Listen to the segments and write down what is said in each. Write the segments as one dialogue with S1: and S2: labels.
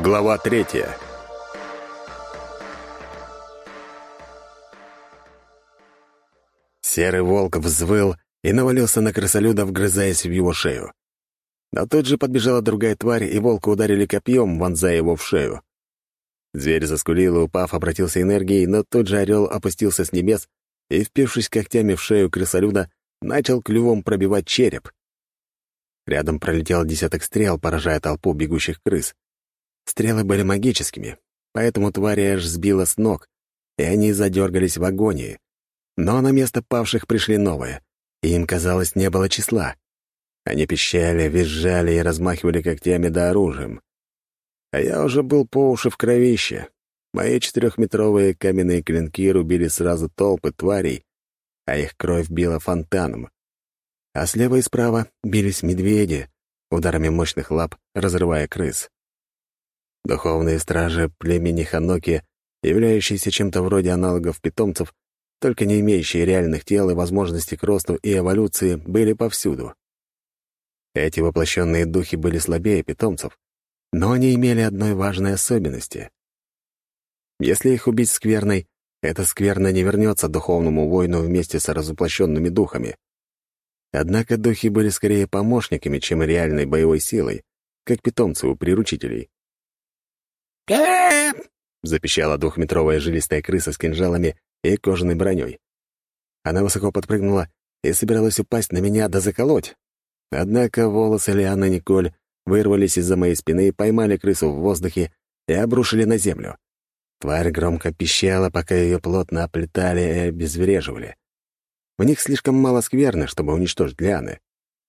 S1: Глава 3. Серый волк взвыл и навалился на крысолюда, вгрызаясь в его шею. Но тут же подбежала другая тварь, и волка ударили копьем, вонзая его в шею. Зверь заскулил и, упав, обратился энергией, но тут же орел опустился с небес и, впившись когтями в шею крысолюда, начал клювом пробивать череп. Рядом пролетел десяток стрел, поражая толпу бегущих крыс. Стрелы были магическими, поэтому твари аж сбило с ног, и они задергались в агонии. Но на место павших пришли новые, и им, казалось, не было числа. Они пищали, визжали и размахивали когтями да оружием. А я уже был по уши в кровище. Мои 4-метровые каменные клинки рубили сразу толпы тварей, а их кровь била фонтаном. А слева и справа бились медведи, ударами мощных лап разрывая крыс. Духовные стражи племени Ханоки, являющиеся чем-то вроде аналогов питомцев, только не имеющие реальных тел и возможностей к росту и эволюции, были повсюду. Эти воплощенные духи были слабее питомцев, но они имели одной важной особенности. Если их убить скверной, эта скверна не вернется духовному воину вместе с разоплощенными духами. Однако духи были скорее помощниками, чем реальной боевой силой, как питомцы у приручителей. Запищала 2-метровая жилистая крыса с кинжалами и кожаной броней. Она высоко подпрыгнула и собиралась упасть на меня да заколоть. Однако волосы Лианы Николь вырвались из-за моей спины, поймали крысу в воздухе и обрушили на землю. Тварь громко пищала, пока ее плотно оплетали и обезвреживали. В них слишком мало скверны, чтобы уничтожить Лианы.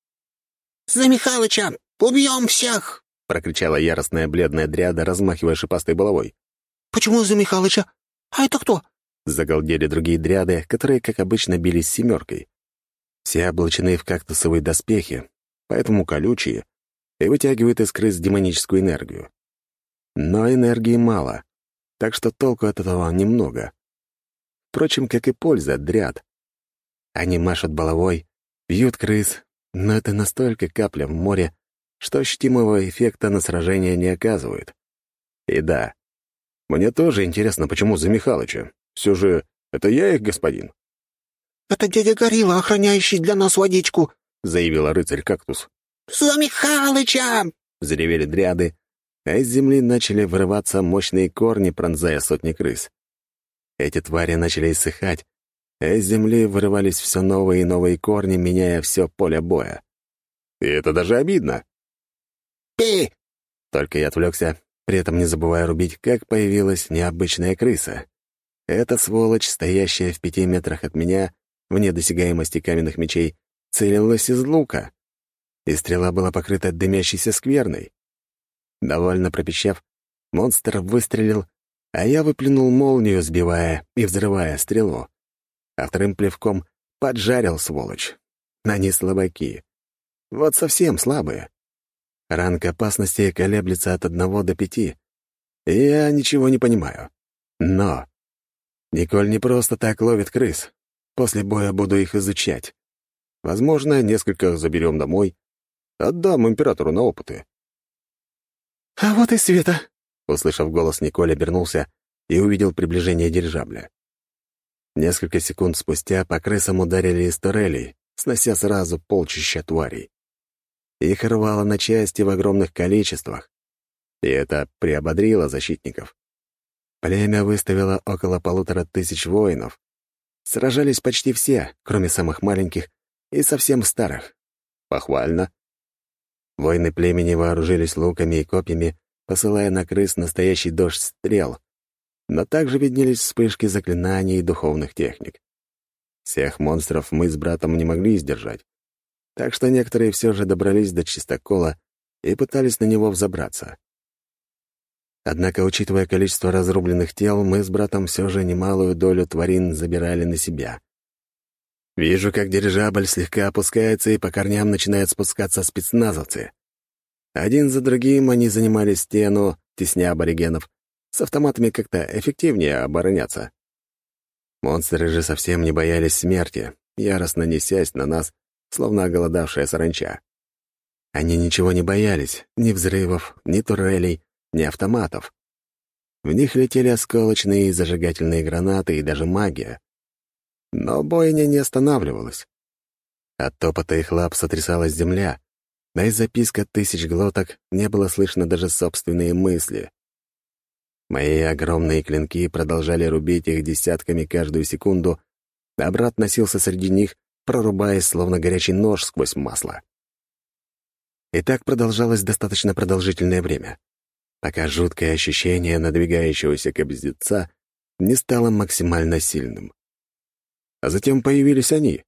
S2: «За Михалыча! Убьем всех!»
S1: — прокричала яростная бледная дряда, размахивая шипастой головой.
S2: «Почему за Михалыча? А это кто?»
S1: — загалдели другие дряды, которые, как обычно, бились семеркой. Все облачены в кактусовые доспехи, поэтому колючие, и вытягивают из крыс демоническую энергию. Но энергии мало, так что толку от этого немного. Впрочем, как и польза от дряд. Они машут головой, бьют крыс, но это настолько капля в море, что ощутимого эффекта на сражение не оказывает. И да, мне тоже интересно, почему за Михалыча. Все же это я их господин.
S2: «Это дядя Горилла, охраняющий для нас водичку»,
S1: — заявила рыцарь-кактус.
S2: «За Михалыча!»
S1: — заревели дряды, а из земли начали вырываться мощные корни, пронзая сотни крыс. Эти твари начали иссыхать, а из земли вырывались все новые и новые корни, меняя все поле боя. И это даже обидно.
S2: «Пи!»
S1: Только я отвлекся, при этом не забывая рубить, как появилась необычная крыса. Эта сволочь, стоящая в 5 метрах от меня, вне досягаемости каменных мечей, целилась из лука, и стрела была покрыта дымящейся скверной. Довольно пропищав, монстр выстрелил, а я выплюнул молнию, сбивая и взрывая стрелу. А вторым плевком поджарил сволочь. Они слабаки. Вот совсем слабые. Ранг опасности колеблется от 1 до 5. И я ничего не понимаю. Но Николь не просто так ловит крыс. После боя буду их изучать. Возможно, несколько заберем домой. Отдам императору на опыты.
S2: «А вот и Света!»
S1: Услышав голос, Николь обернулся и увидел приближение дирижабля. Несколько секунд спустя по крысам ударили из турелей, снося сразу полчища тварей. Их рвало на части в огромных количествах, и это приободрило защитников. Племя выставило около 1500 воинов. Сражались почти все, кроме самых маленьких и совсем старых. Похвально. Воины племени вооружились луками и копьями, посылая на крыс настоящий дождь стрел, но также виднелись вспышки заклинаний и духовных техник. Всех монстров мы с братом не могли сдержать, так что некоторые все же добрались до чистокола и пытались на него взобраться. Однако, учитывая количество разрубленных тел, мы с братом все же немалую долю тварин забирали на себя. Вижу, как дирижабль слегка опускается, и по корням начинают спускаться спецназовцы. Один за другим они занимали стену, тесня аборигенов. С автоматами как-то эффективнее обороняться. Монстры же совсем не боялись смерти, яростно несясь на нас, словно оголодавшая саранча. Они ничего не боялись, ни взрывов, ни турелей, не автоматов. В них летели осколочные и зажигательные гранаты и даже магия. Но бойня не останавливалась. От топота их лап сотрясалась земля, да из-за писка тысяч глоток не было слышно даже собственные мысли. Мои огромные клинки продолжали рубить их десятками каждую секунду, а брат носился среди них, прорубаясь, словно горячий нож сквозь масло. И так продолжалось достаточно продолжительное время, пока жуткое ощущение надвигающегося кобздеца не стало максимально сильным. А затем появились они.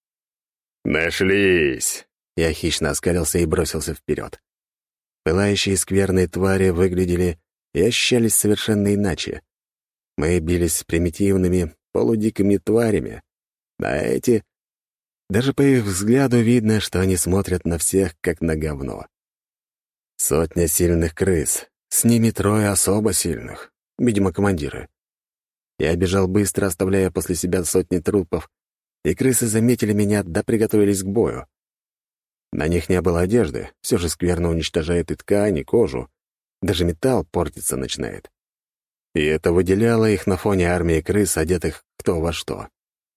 S1: «Нашлись!» Я хищно оскалился и бросился вперед. Пылающие скверные твари выглядели и ощущались совершенно иначе. Мы бились с примитивными, полудикими тварями, а эти... Даже по их взгляду видно, что они смотрят на всех, как на говно. 100 сильных крыс, с ними 3 особо сильных, видимо, командиры. Я бежал быстро, оставляя после себя сотни трупов, и крысы заметили меня, да приготовились к бою. На них не было одежды, все же скверно уничтожает и ткань, и кожу, даже металл портиться начинает. И это выделяло их на фоне армии крыс, одетых кто во что.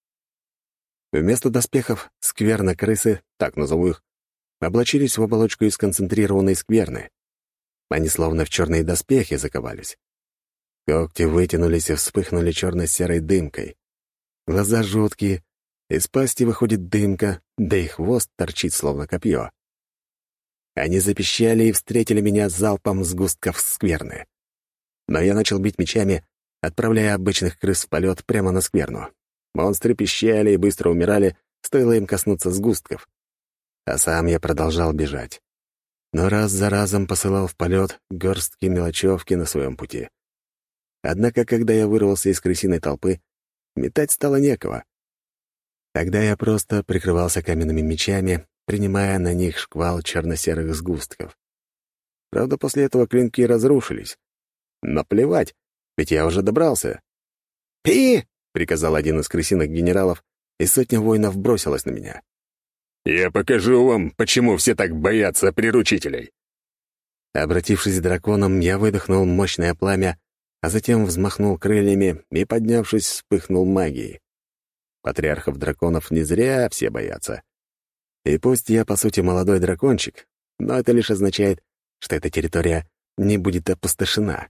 S1: Вместо доспехов скверно-крысы, так назову их, облачились в оболочку из концентрированной скверны. Они словно в черные доспехи заковались. Когти вытянулись и вспыхнули черно-серой дымкой. Глаза жуткие, из пасти выходит дымка, да и хвост торчит, словно копье. Они запищали и встретили меня залпом сгустков скверны. Но я начал бить мечами, отправляя обычных крыс в полет прямо на скверну. Монстры пищали и быстро умирали, стоило им коснуться сгустков. А сам я продолжал бежать. Но раз за разом посылал в полет горстки мелочевки на своем пути. Однако, когда я вырвался из крысиной толпы, метать стало некого. Тогда я просто прикрывался каменными мечами, принимая на них шквал черно-серых сгустков. Правда, после этого клинки разрушились. Но плевать, ведь я уже добрался. «Пи!» — приказал один из крысиных генералов, и 100 воинов бросилась на меня. «Я покажу вам, почему все так боятся приручителей!» Обратившись к драконам, я выдохнул мощное пламя, а затем взмахнул крыльями и, поднявшись, вспыхнул магией. Патриархов драконов не зря все боятся. И пусть я, по сути, молодой дракончик, но это лишь означает, что эта территория не будет опустошена.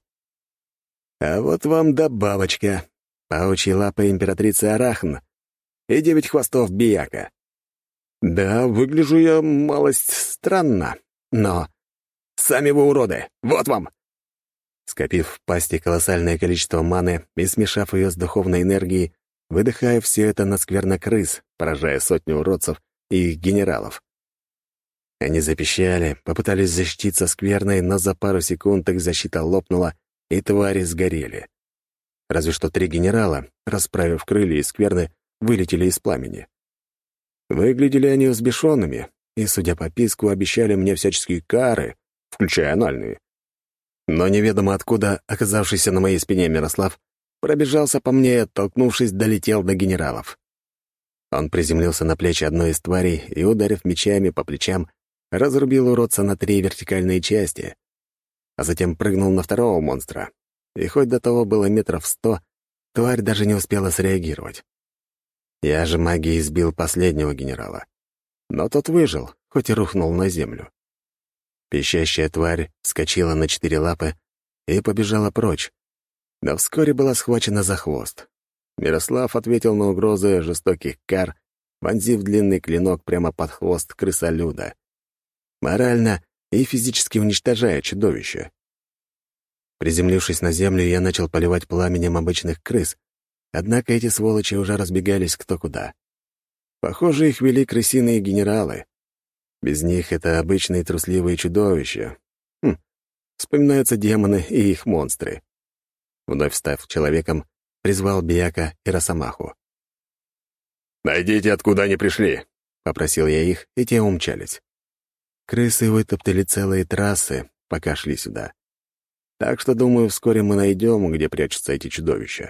S1: А вот вам добавочка. Паучьи лапы императрицы Арахн и 9 хвостов Бияка. Да, выгляжу я малость странно, но... Сами вы уроды! Вот вам! Скопив в пасти колоссальное количество маны и смешав ее с духовной энергией, выдыхая все это на сквернокрыс, поражая 100 уродцев и их генералов. Они запищали, попытались защититься скверной, но за пару секунд их защита лопнула, и твари сгорели. Разве что 3 генерала, расправив крылья из скверны, вылетели из пламени. Выглядели они взбешенными, и, судя по писку, обещали мне всяческие кары, включая анальные. Но неведомо откуда оказавшийся на моей спине Мирослав пробежался по мне и, оттолкнувшись, долетел до генералов. Он приземлился на плечи одной из тварей и, ударив мечами по плечам, разрубил уродца на 3 вертикальные части, а затем прыгнул на второго монстра. И хоть до того было 100 метров, тварь даже не успела среагировать. Я же магией сбил последнего генерала. Но тот выжил, хоть и рухнул на землю. Пищащая тварь вскочила на 4 лапы и побежала прочь, но вскоре была схвачена за хвост. Мирослав ответил на угрозы жестоких кар, вонзив длинный клинок прямо под хвост крысолюда, морально и физически уничтожая чудовище. Приземлившись на землю, я начал поливать пламенем обычных крыс, однако эти сволочи уже разбегались кто куда. Похоже, их вели крысиные генералы. Без них это обычные трусливые чудовища. Вспоминаются демоны и их монстры. Вновь став человеком, призвал Бияка и Росомаху. «Найдите, откуда они пришли!» — попросил я их, и те умчались. Крысы вытоптали целые трассы, пока шли сюда. Так что, думаю, вскоре мы найдем, где прячутся эти чудовища.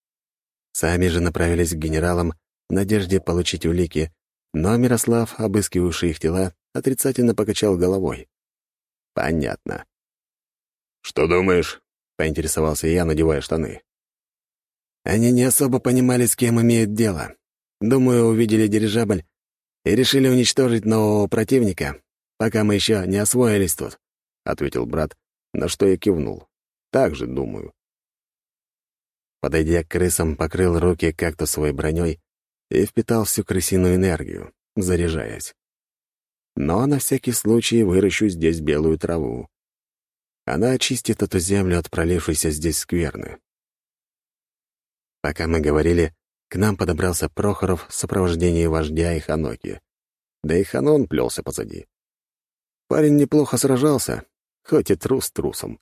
S1: Сами же направились к генералам в надежде получить улики, но Мирослав, обыскивавший их тела, отрицательно покачал головой. Понятно. «Что думаешь?» — поинтересовался я, надевая штаны. Они не особо понимали, с кем имеют дело. Думаю, увидели дирижабль и решили уничтожить нового противника, пока мы еще не освоились тут», — ответил брат, на что я кивнул. «Так же думаю». Подойдя к крысам, покрыл руки кактусовой броней и впитал всю крысиную энергию, заряжаясь. Но на всякий случай выращу здесь белую траву. Она очистит эту землю от пролившейся здесь скверны. Пока мы говорили, к нам подобрался Прохоров в сопровождении вождя и Ханоки. Да и Ханон плелся позади. Парень неплохо сражался, хоть и трус трусом.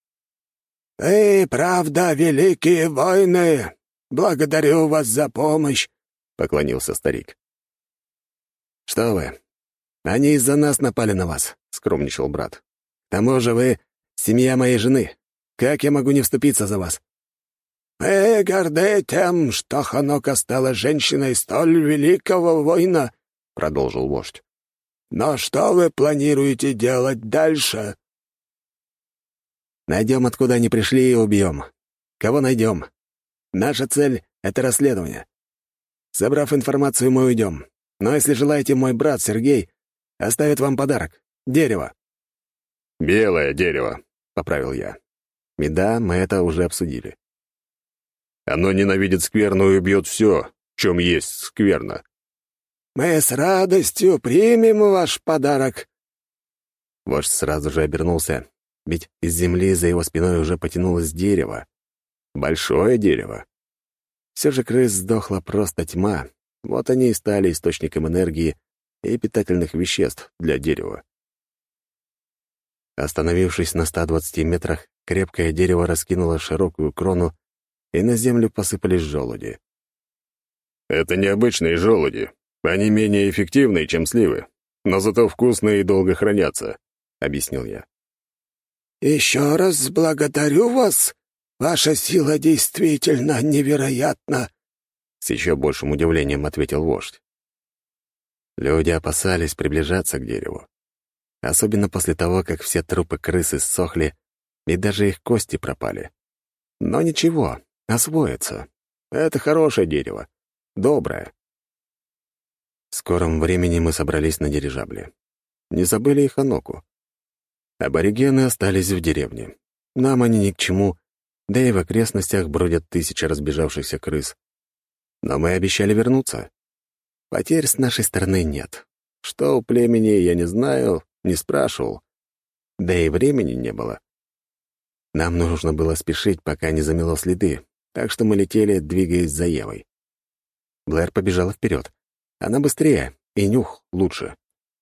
S2: Правда, великие воины! Благодарю вас за помощь!» — поклонился старик.
S1: «Что вы? Они из-за нас напали на вас», — скромничал брат. «К тому же вы — семья моей жены. Как я могу не вступиться за вас?»
S2: «Мы горды тем, что Ханока стала женщиной столь великого воина», — продолжил вождь. «Но что вы планируете делать дальше?»
S1: «Найдем, откуда они пришли, и убьем. Кого найдем? Наша цель — это расследование. Собрав информацию, мы уйдем. Но если желаете, мой брат Сергей оставит вам подарок — дерево». «Белое дерево», — поправил я. И да, мы это уже обсудили. «Оно ненавидит скверну и убьет все, в чем есть скверна».
S2: «Мы с радостью примем ваш подарок».
S1: Вождь сразу же обернулся, ведь из земли за его спиной уже потянулось дерево. Большое дерево. Все же крыс сдохла просто тьма, вот они и стали источником энергии и питательных веществ для дерева. Остановившись на 120 метрах, крепкое дерево раскинуло широкую крону, и на землю посыпались желуди. «Это необычные желуди. Они менее эффективны, чем сливы, но зато вкусные и долго хранятся», — объяснил я.
S2: «Еще раз благодарю вас. Ваша сила действительно невероятна», —
S1: с еще большим удивлением ответил вождь. Люди опасались приближаться к дереву. Особенно после того, как все трупы крыс иссохли, и даже их кости пропали. Но ничего, освоится. Это хорошее дерево. Доброе. В скором времени мы собрались на дирижабле. Не забыли и Ханоку. Аборигены остались в деревне. Нам они ни к чему, да и в окрестностях бродят тысячи разбежавшихся крыс. Но мы обещали вернуться. Потерь с нашей стороны нет. Что у племени, я не знаю, не спрашивал. Да и времени не было. Нам нужно было спешить, пока не замело следы, так что мы летели, двигаясь за Евой. Блэр побежала вперед. Она быстрее, и нюх лучше.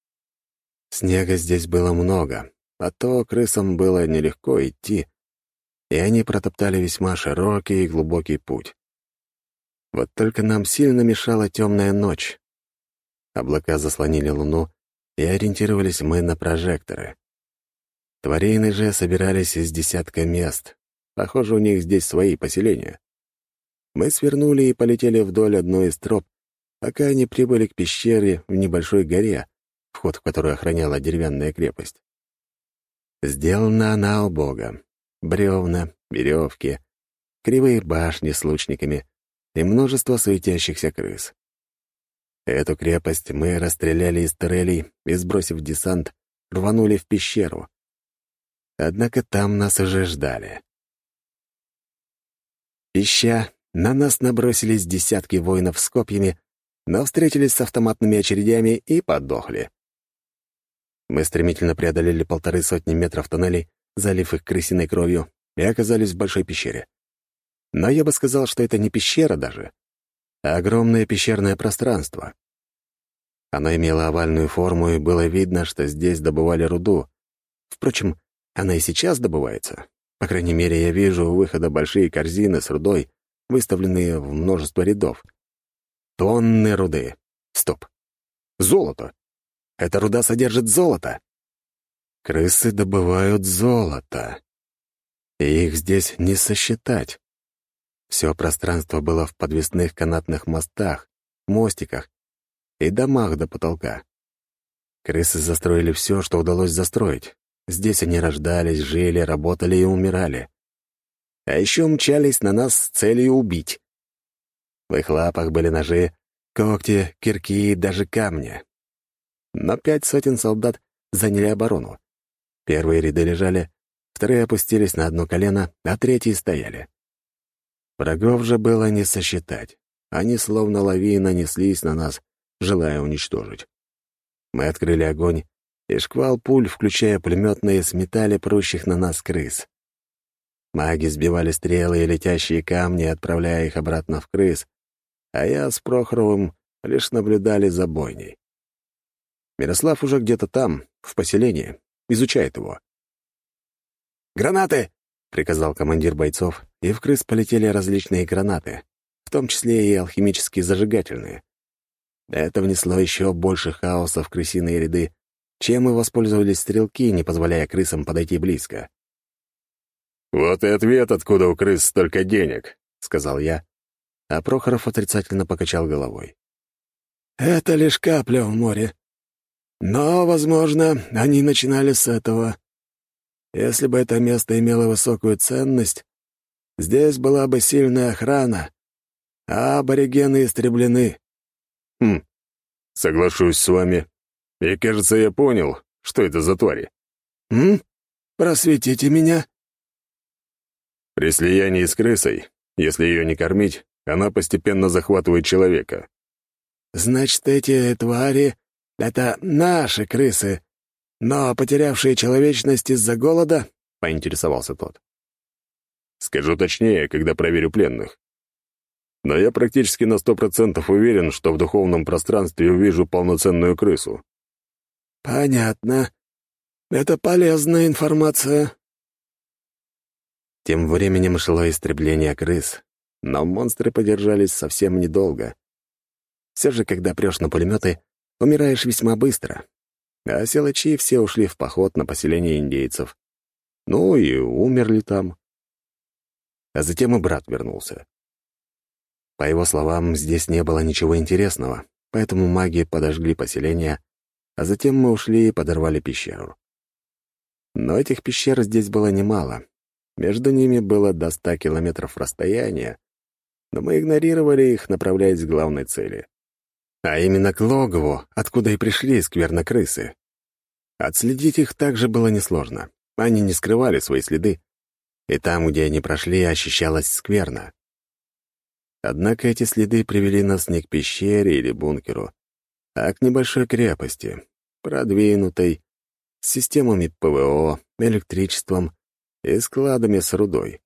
S1: Снега здесь было много, а то крысам было нелегко идти, и они протоптали весьма широкий и глубокий путь. Вот только нам сильно мешала темная ночь. Облака заслонили луну, и ориентировались мы на прожекторы. Тварины же собирались из десятка мест. Похоже, у них здесь свои поселения. Мы свернули и полетели вдоль одной из троп, пока они прибыли к пещере в небольшой горе, вход в которую охраняла деревянная крепость. Сделана она убого. Бревна, веревки, кривые башни с лучниками и множество светящихся крыс. Эту крепость мы расстреляли из турелей и, сбросив десант, рванули в пещеру. Однако там нас уже ждали. Ища, на нас набросились десятки воинов с копьями, но встретились с автоматными очередями и подохли. Мы стремительно преодолели 150 метров тоннелей, залив их крысиной кровью, и оказались в большой пещере. Но я бы сказал, что это не пещера даже, а огромное пещерное пространство. Оно имело овальную форму, и было видно, что здесь добывали руду. Впрочем, она и сейчас добывается. По крайней мере, я вижу у выхода большие корзины с рудой, выставленные в множество рядов. Тонны руды. Стоп. Золото. Эта руда содержит золото. Крысы добывают золото. И их здесь не сосчитать. Все пространство было в подвесных канатных мостах, мостиках и домах до потолка. Крысы застроили все, что удалось застроить. Здесь они рождались, жили, работали и умирали. А еще мчались на нас с целью убить. В их лапах были ножи, когти, кирки и даже камни. Но 5 сотен солдат заняли оборону. Первые ряды лежали, вторые опустились на одно колено, а третьи стояли. Врагов же было не сосчитать. Они словно лавина неслись на нас, желая уничтожить. Мы открыли огонь, и шквал пуль, включая пулеметные, сметали прущих на нас крыс. Маги сбивали стрелы и летящие камни, отправляя их обратно в крыс, а я с Прохоровым лишь наблюдали за бойней. Мирослав уже где-то там, в поселении, изучает его.
S2: «Гранаты!» — приказал командир бойцов,
S1: И в крыс полетели различные гранаты, в том числе и алхимические зажигательные. Это внесло еще больше хаоса в крысиные ряды, чем и воспользовались стрелки, не позволяя крысам подойти близко.
S3: «Вот и ответ, откуда у крыс столько денег», — сказал я,
S1: а Прохоров отрицательно покачал головой.
S2: «Это лишь капля в море. Но, возможно, они начинали с этого. Если бы это место имело высокую ценность, здесь была бы сильная охрана, а аборигены истреблены».
S3: Соглашусь с вами. И, кажется, я понял, что это за твари.
S2: Просветите меня».
S3: При слиянии с крысой, если ее не кормить, она постепенно захватывает человека.
S2: «Значит, эти твари — это наши крысы, но потерявшие человечность из-за голода?» — поинтересовался тот.
S3: Скажу точнее, когда проверю пленных. Но я практически на 100% уверен, что в духовном пространстве увижу полноценную крысу.
S2: «Понятно. Это полезная информация».
S1: Тем временем шло истребление крыс, но монстры подержались совсем недолго. Все же, когда прешь на пулеметы, умираешь весьма быстро. А силачи все ушли в поход на поселение индейцев. Ну и умерли там. А затем и брат вернулся. По его словам, здесь не было ничего интересного, поэтому маги подожгли поселение, а затем мы ушли и подорвали пещеру. Но этих пещер здесь было немало. Между ними было до 100 километров расстояния, но мы игнорировали их, направляясь к главной цели. А именно к логову, откуда и пришли сквернокрысы. Отследить их также было несложно. Они не скрывали свои следы, и там, где они прошли, ощущалось скверно. Однако эти следы привели нас не к пещере или бункеру, а к небольшой крепости, продвинутой, с системами ПВО, электричеством и складами с рудой.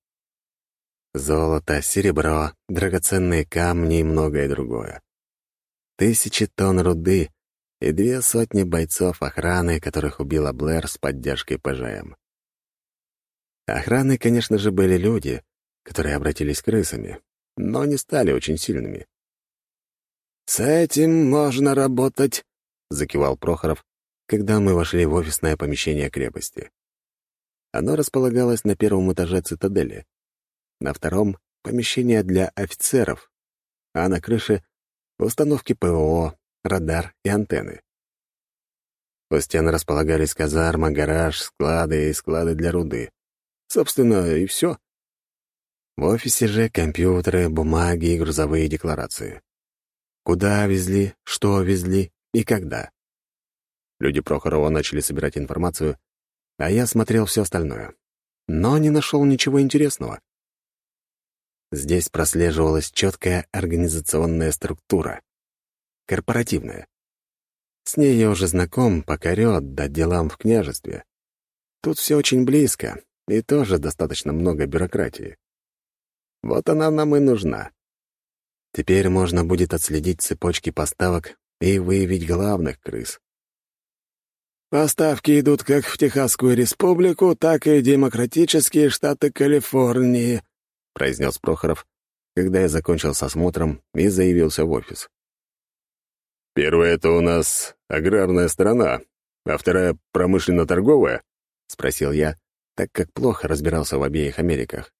S1: Золото, серебро, драгоценные камни и многое другое. 1000 тонн руды и 200 бойцов охраны, которых убила Блэр с поддержкой ПЖМ. Охраной, конечно же, были люди, которые обратились к крысами, но не стали очень сильными.
S2: «С этим можно работать»,
S1: — закивал Прохоров, когда мы вошли в офисное помещение крепости. Оно располагалось на первом этаже цитадели, на втором — помещение для офицеров, а на крыше — установки ПВО, радар и антенны. У стен располагались казарма, гараж, склады и склады для руды. Собственно, и все. В офисе же компьютеры, бумаги и грузовые декларации. Куда везли, что везли и когда. Люди Прохорова начали собирать информацию, а я смотрел все остальное. Но не нашел ничего интересного. Здесь прослеживалась четкая организационная структура. Корпоративная. С ней я уже знаком по корёт да делам в княжестве. Тут все очень близко, и тоже достаточно много бюрократии. Вот она нам и нужна. Теперь можно будет отследить цепочки поставок и выявить главных крыс.
S2: «Поставки идут как в Техасскую республику, так и демократические штаты Калифорнии», —
S1: произнес Прохоров, когда я закончил с осмотром и заявился в офис.
S3: «Первая — это у нас аграрная сторона, а вторая — промышленно-торговая?»
S1: — спросил я, так как плохо разбирался в обеих Америках.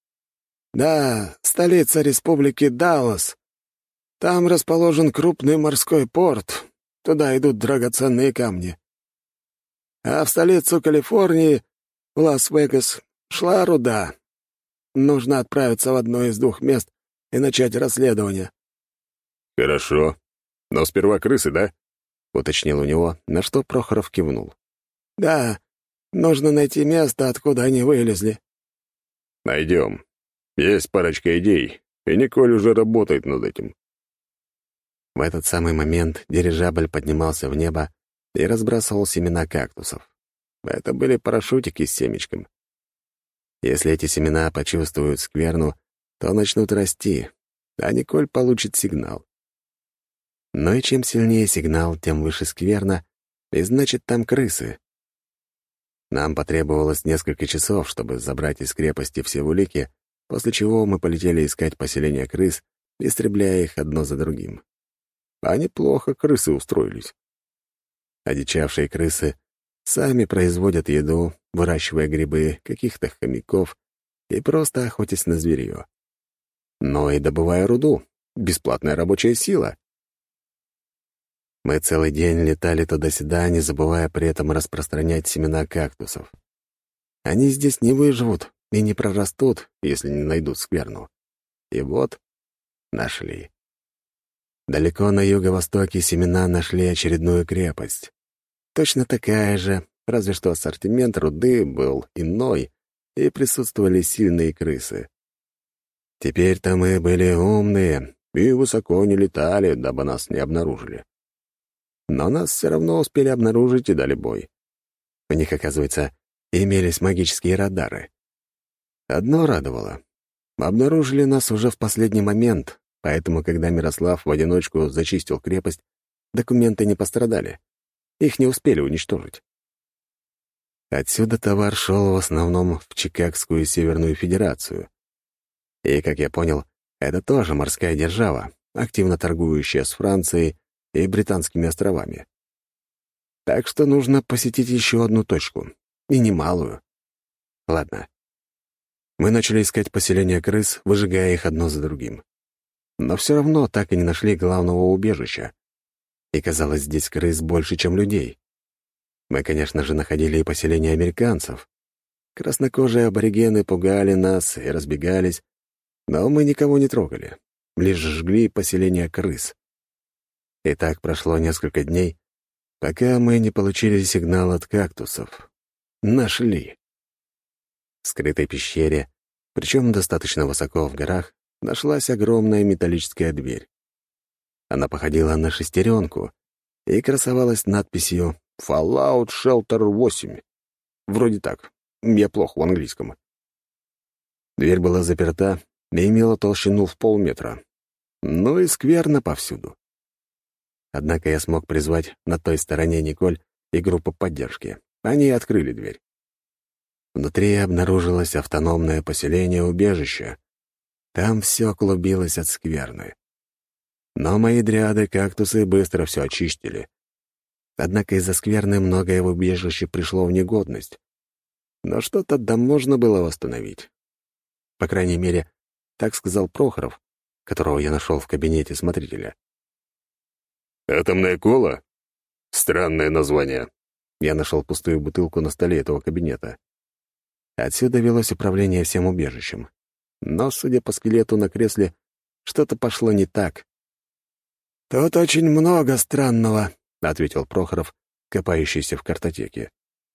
S2: «Да, столица республики Даллас. Там расположен крупный морской порт. Туда идут драгоценные камни. А в столицу Калифорнии, в Лас-Вегас, шла руда. Нужно отправиться в одно из двух мест и начать расследование».
S3: «Хорошо. Но сперва крысы, да?»
S1: — уточнил у него, на что Прохоров кивнул.
S2: «Да, нужно найти место, откуда они вылезли».
S3: «Найдем. Есть парочка идей, и Николь уже работает над этим».
S1: В этот самый момент дирижабль поднимался в небо и разбрасывал семена кактусов. Это были парашютики с семечком. Если эти семена почувствуют скверну, то начнут расти, а Николь получит сигнал. Но и чем сильнее сигнал, тем выше скверна, и значит, там крысы. Нам потребовалось несколько часов, чтобы забрать из крепости все улики, после чего мы полетели искать поселение крыс, истребляя их одно за другим. А неплохо крысы устроились. Одичавшие крысы сами производят еду, выращивая грибы, каких-то хомяков и просто охотясь на зверье. Но и добывая руду. Бесплатная рабочая сила. Мы целый день летали туда-сюда, не забывая при этом распространять семена кактусов. Они здесь не выживут и не прорастут, если не найдут скверну. И вот нашли. Далеко на юго-востоке семена нашли очередную крепость. Точно такая же, разве что ассортимент руды был иной, и присутствовали сильные крысы. Теперь-то мы были умные и высоко не летали, дабы нас не обнаружили. Но нас все равно успели обнаружить и дали бой. У них, оказывается, имелись магические радары. Одно радовало. Обнаружили нас уже в последний момент, поэтому, когда Мирослав в одиночку зачистил крепость, документы не пострадали. Их не успели уничтожить. Отсюда товар шел в основном в Чикагскую Северную Федерацию. И, как я понял, это тоже морская держава, активно торгующая с Францией и Британскими островами. Так что нужно посетить еще одну точку, и немалую. Ладно. Мы начали искать поселения крыс, выжигая их одно за другим. Но все равно так и не нашли главного убежища. И казалось, здесь крыс больше, чем людей. Мы, конечно же, находили и поселения американцев. Краснокожие аборигены пугали нас и разбегались, но мы никого не трогали, лишь жгли поселения крыс. И так прошло несколько дней, пока мы не получили сигнал от кактусов. Нашли. В скрытой пещере, причем достаточно высоко в горах, нашлась огромная металлическая дверь. Она походила на шестеренку и красовалась надписью «Fallout Shelter 8». Вроде так. Я плохо в английском. Дверь была заперта и имела толщину в полметра. Ну и скверно повсюду. Однако я смог призвать на той стороне Николь и группу поддержки. Они открыли дверь. Внутри обнаружилось автономное поселение-убежище. Там все клубилось от скверны. Но мои дриады кактусы быстро все очистили. Однако из-за скверны многое в убежище пришло в негодность. Но что-то да можно было восстановить. По крайней мере, так сказал Прохоров, которого я нашел в кабинете смотрителя.
S3: «Атомная кола? Странное название».
S1: Я нашел пустую бутылку на столе этого кабинета. Отсюда велось управление всем убежищем. Но, судя по скелету на кресле, что-то пошло не так.
S2: «Тут очень много странного»,
S1: — ответил Прохоров, копающийся в картотеке.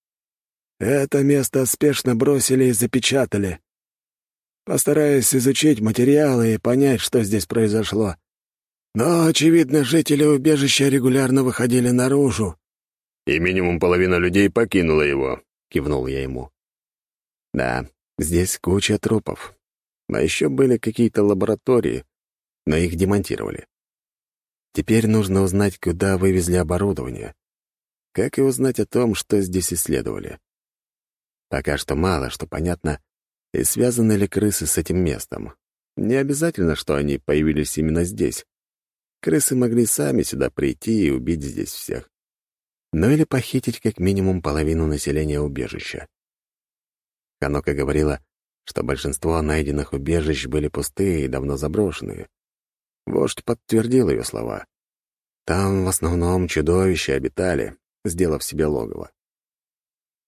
S2: «Это место спешно бросили и запечатали. Постараюсь изучить материалы и понять, что здесь произошло. Но, очевидно, жители убежища регулярно выходили наружу».
S3: «И минимум половина людей покинула его», — кивнул я ему.
S1: «Да, здесь куча трупов. А еще были какие-то лаборатории, но их демонтировали. Теперь нужно узнать, куда вывезли оборудование. Как и узнать о том, что здесь исследовали. Пока что мало что понятно, и связаны ли крысы с этим местом. Не обязательно, что они появились именно здесь. Крысы могли сами сюда прийти и убить здесь всех. Ну или похитить как минимум половину населения убежища. Ханока говорила, что большинство найденных убежищ были пустые и давно заброшенные. Вождь подтвердил ее слова. Там в основном чудовища обитали, сделав себе логово.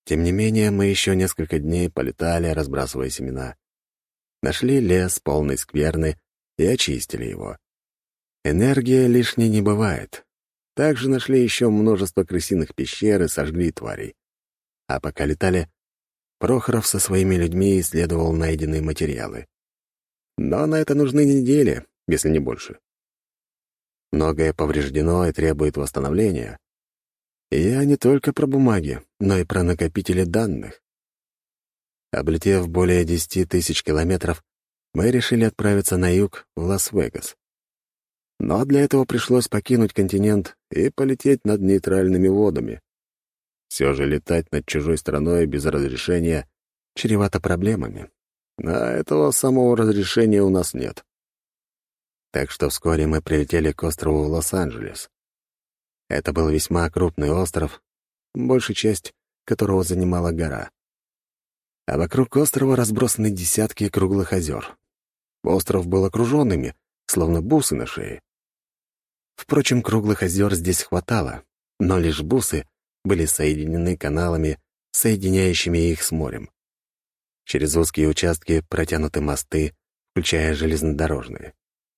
S1: Тем не менее, мы еще несколько дней полетали, разбрасывая семена. Нашли лес, полный скверны, и очистили его. Энергия лишней не бывает. Также нашли еще множество крысиных пещер и сожгли тварей. А пока летали, Прохоров со своими людьми исследовал найденные материалы. Но на это нужны недели, если не больше. Многое повреждено и требует восстановления. И я не только про бумаги, но и про накопители данных. Облетев более 10 тысяч километров, мы решили отправиться на юг, в Лас-Вегас. Но для этого пришлось покинуть континент и полететь над нейтральными водами. Все же летать над чужой страной без разрешения чревато проблемами. А этого самого разрешения у нас нет. Так что вскоре мы прилетели к острову Лос-Анджелес. Это был весьма крупный остров, большая часть которого занимала гора. А вокруг острова разбросаны десятки круглых озер. Остров был окружен ими, словно бусы на шее. Впрочем, круглых озер здесь хватало, но лишь бусы были соединены каналами, соединяющими их с морем. Через узкие участки протянуты мосты, включая железнодорожные.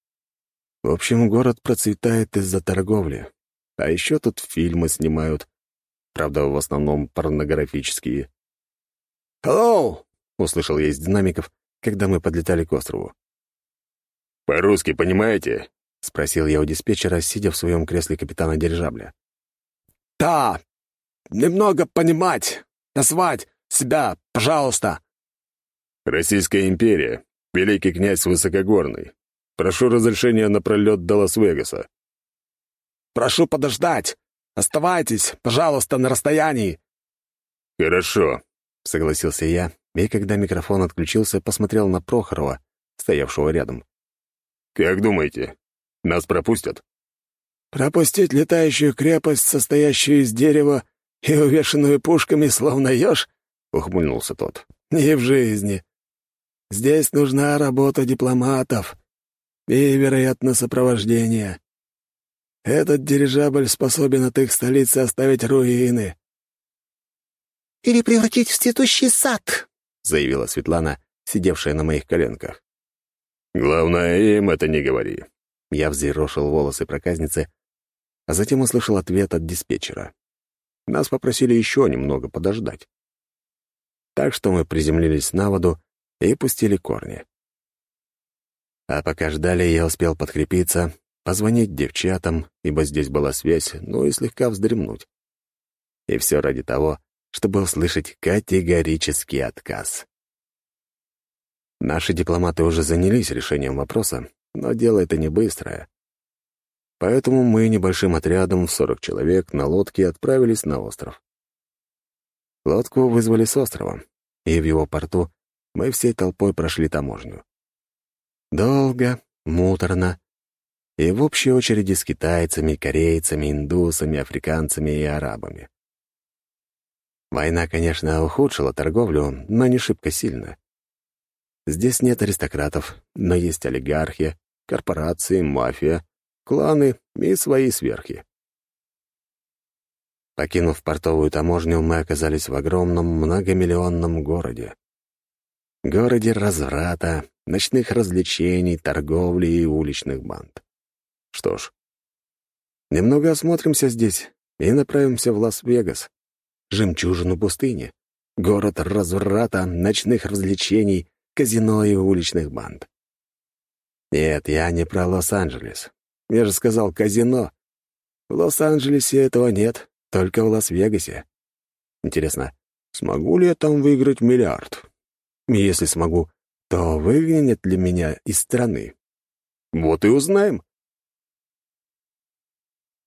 S1: В общем, город процветает из-за торговли. А еще тут фильмы снимают, правда, в основном порнографические.
S2: «Hello!»
S1: — услышал я из динамиков, когда мы подлетали к острову.
S3: «По-русски понимаете?»
S1: — спросил я у диспетчера, сидя в своем кресле капитана дирижабля.
S2: «Да, немного понимать. Назвать себя, пожалуйста».
S3: «Российская империя. Великий князь Высокогорный. Прошу разрешения на пролет до Лас-Вегаса».
S2: «Прошу подождать. Оставайтесь, пожалуйста, на расстоянии».
S3: «Хорошо»,
S1: — согласился я, и когда микрофон отключился, посмотрел на Прохорова, стоявшего рядом.
S3: «Как думаете, нас пропустят?»
S2: «Пропустить летающую крепость, состоящую из дерева и увешанную пушками, словно еж?»
S1: — ухмыльнулся тот.
S2: «Не в жизни. Здесь нужна работа дипломатов и, вероятно, сопровождение. Этот дирижабль способен от их столицы оставить руины».
S4: «Или превратить в цветущий сад»,
S1: — заявила Светлана, сидевшая на моих коленках.
S3: «Главное, им это не говори».
S1: Я взъерошил волосы проказницы, а затем услышал ответ от диспетчера. Нас попросили еще немного подождать. Так что мы приземлились на воду и пустили корни. А пока ждали, я успел подкрепиться, позвонить девчатам, ибо здесь была связь, ну и слегка вздремнуть. И все ради того, чтобы услышать категорический отказ. Наши дипломаты уже занялись решением вопроса, но дело это не быстрое. Поэтому мы небольшим отрядом в 40 человек на лодке отправились на остров. Лодку вызвали с острова, и в его порту мы всей толпой прошли таможню. Долго, муторно, и в общей очереди с китайцами, корейцами, индусами, африканцами и арабами. Война, конечно, ухудшила торговлю, но не шибко сильно. Здесь нет аристократов, но есть олигархи, корпорации, мафия, кланы и свои сверхи. Покинув портовую таможню, мы оказались в огромном многомиллионном городе. Городе разврата, ночных развлечений, торговли и уличных банд. Что ж, немного осмотримся здесь и направимся в Лас-Вегас, жемчужину пустыни, город разврата, ночных развлечений, казино и уличных банд. Нет, я не про Лос-Анджелес. Я же сказал казино. В Лос-Анджелесе этого нет, только в Лас-Вегасе. Интересно, смогу ли я там выиграть миллиард? И если смогу, то выгонят ли меня из страны? Вот и узнаем.